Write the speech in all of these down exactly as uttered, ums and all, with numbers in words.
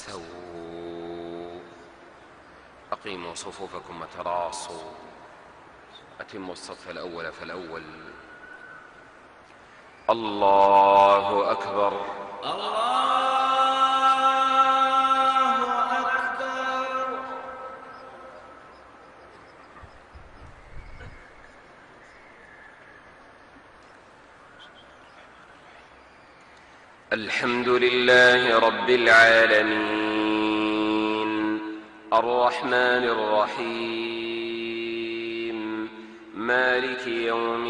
استووا أقيموا صفوفكم وتراصوا أتموا الصف الأول فالأول. الله أكبر. الله أكبر. الحمد لله رب العالمين الرحمن الرحيم مالك يوم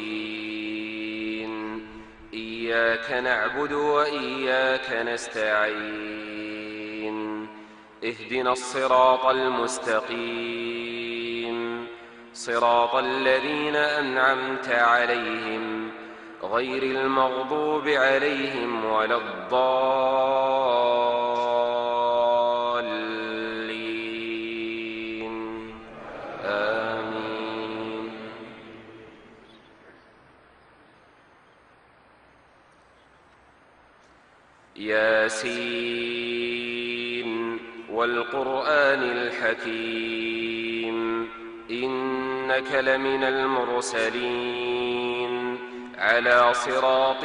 الدين إياك نعبد وإياك نستعين اهدنا الصراط المستقيم صراط الذين أنعمت عليهم غير المغضوب عليهم ولا الضالين آمين. ياسين والقرآن الحكيم إنك لمن المرسلين على صراط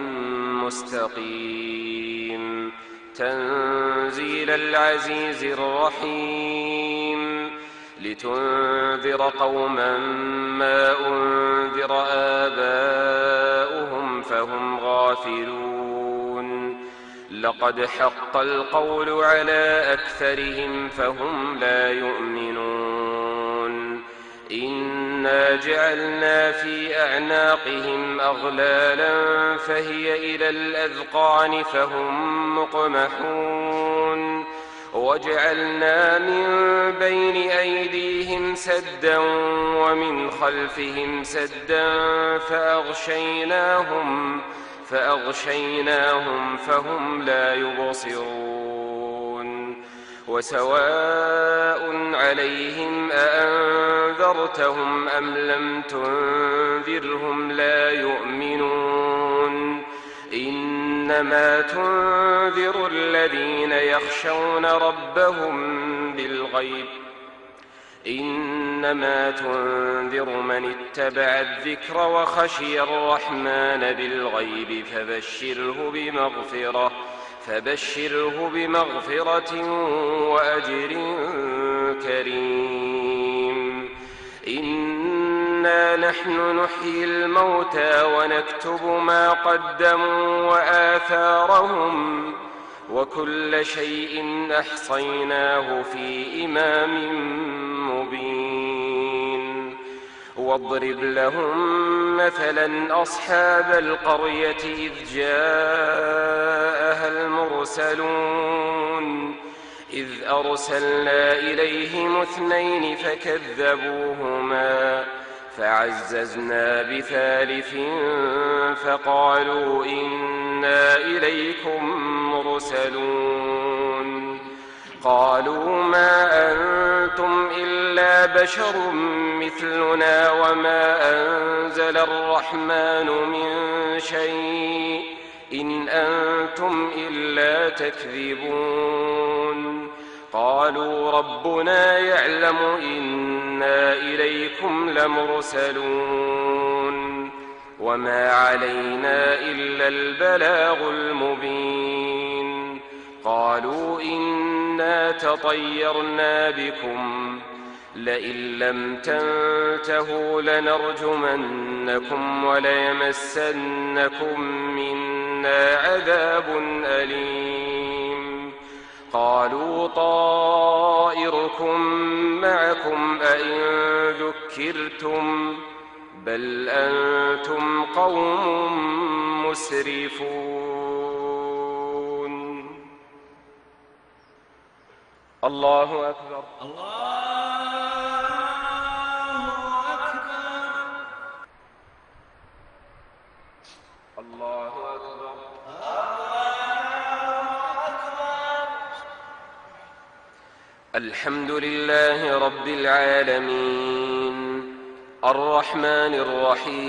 مستقيم تنزيل العزيز الرحيم لتنذر قوما ما أنذر آباؤهم فهم غافلون لقد حق القول على أكثرهم فهم لا يؤمنون إنا جعلنا في أعناقهم أغلالا فهي إلى الأذقان فهم مقمحون وجعلنا من بين أيديهم سدا ومن خلفهم سدا فأغشيناهم فأغشيناهم فهم لا يبصرون وسواء عليهم أأنذرتهم أم لم تنذرهم لا يؤمنون إنما تنذر الذين يخشون ربهم بالغيب إنما تنذر من اتبع الذكر وخشي الرحمن بالغيب فبشره بمغفرة فبشره بمغفرة وأجر كريم. إنا نحن نحيي الموتى ونكتب ما قدموا وآثارهم وكل شيء أحصيناه في إمام مبين. واضرب لهم مثلا أصحاب القرية إذ جاءها المرسلون إذ أرسلنا إليهم اثنين فكذبوهما فعززنا بثالث فقالوا إنا إليكم مرسلون قالوا ما أنتم إلا بشر مثلنا وما أنزل الرحمن من شيء إن أنتم إلا تكذبون قالوا ربنا يعلم إنا إليكم لمرسلون وما علينا إلا البلاغ المبين. قالوا إنا تطيرنا بكم لئن لم تنتهوا لنرجمنكم وليمسنكم منا عذاب أليم. قالوا طائركم معكم أئن ذكرتم بل أنتم قوم مسرفون. الله أكبر. الله أكبر. الله أكبر. الحمد لله رب العالمين الرحمن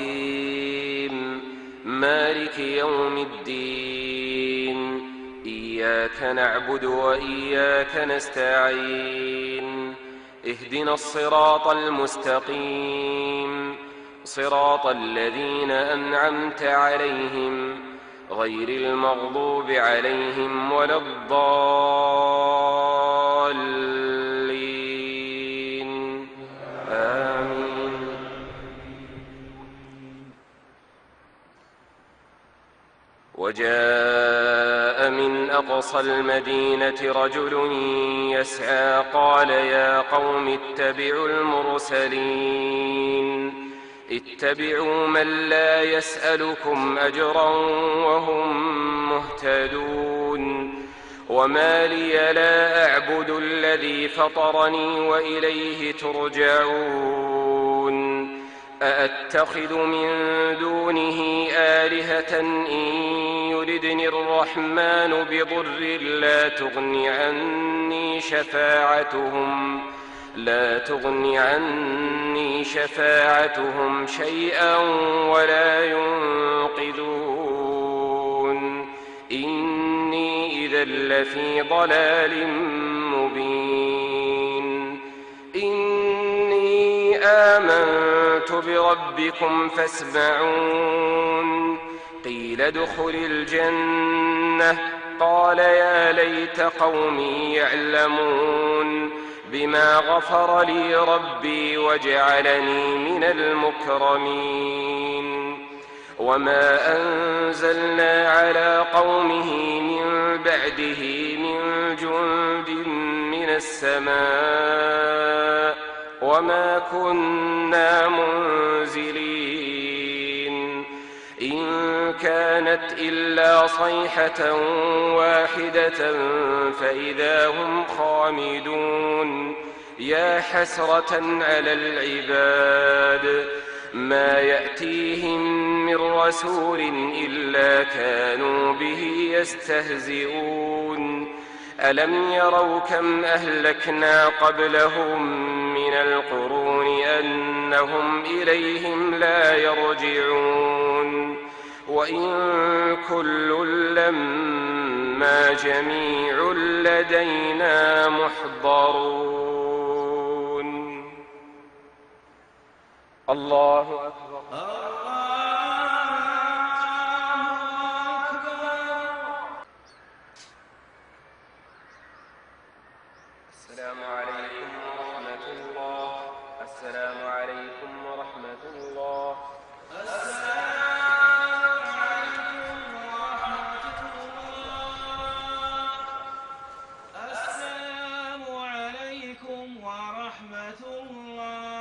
الرحيم مالك يوم الدين إياك نعبد وإياك نستعين اهدنا الصراط المستقيم صراط الذين أنعمت عليهم غير المغضوب عليهم ولا الضالين آمين. وجاء من أقصى المدينة رجل يسعى قال يا قوم اتبعوا المرسلين اتبعوا من لا يسألكم أجرا وهم مهتدون وما لي لا أعبد الذي فطرني وإليه ترجعون أأتخذ من دونه آلهة إن يردني الرحمن بضر لا تغن عني شفاعتهم لا تغن عني شفاعتهم شيئا ولا ينقذون إني إذا لفي ضلال مبين. إني آمنت بربكم فاسمعون. قيل ادخل الجنة قال يا ليت قومي يعلمون بما غفر لي ربي وجعلني من المكرمين. وما أنزلنا على قومه من بعده من جند من السماء وما كنا منزلين إن كانت إلا صيحة واحدة فإذا هم خامدون. يا حسرة على العباد ما يأتيهم من رسول إلا كانوا به يستهزئون. ألم يروا كم أهلكنا قبلهم من القرون أنهم إليهم لا يرجعون. وإن كل لما جميع لدينا محضرون. الله أكبر. السلام عليكم ورحمة الله. السلام عليكم ورحمة الله. السلام عليكم ورحمة الله.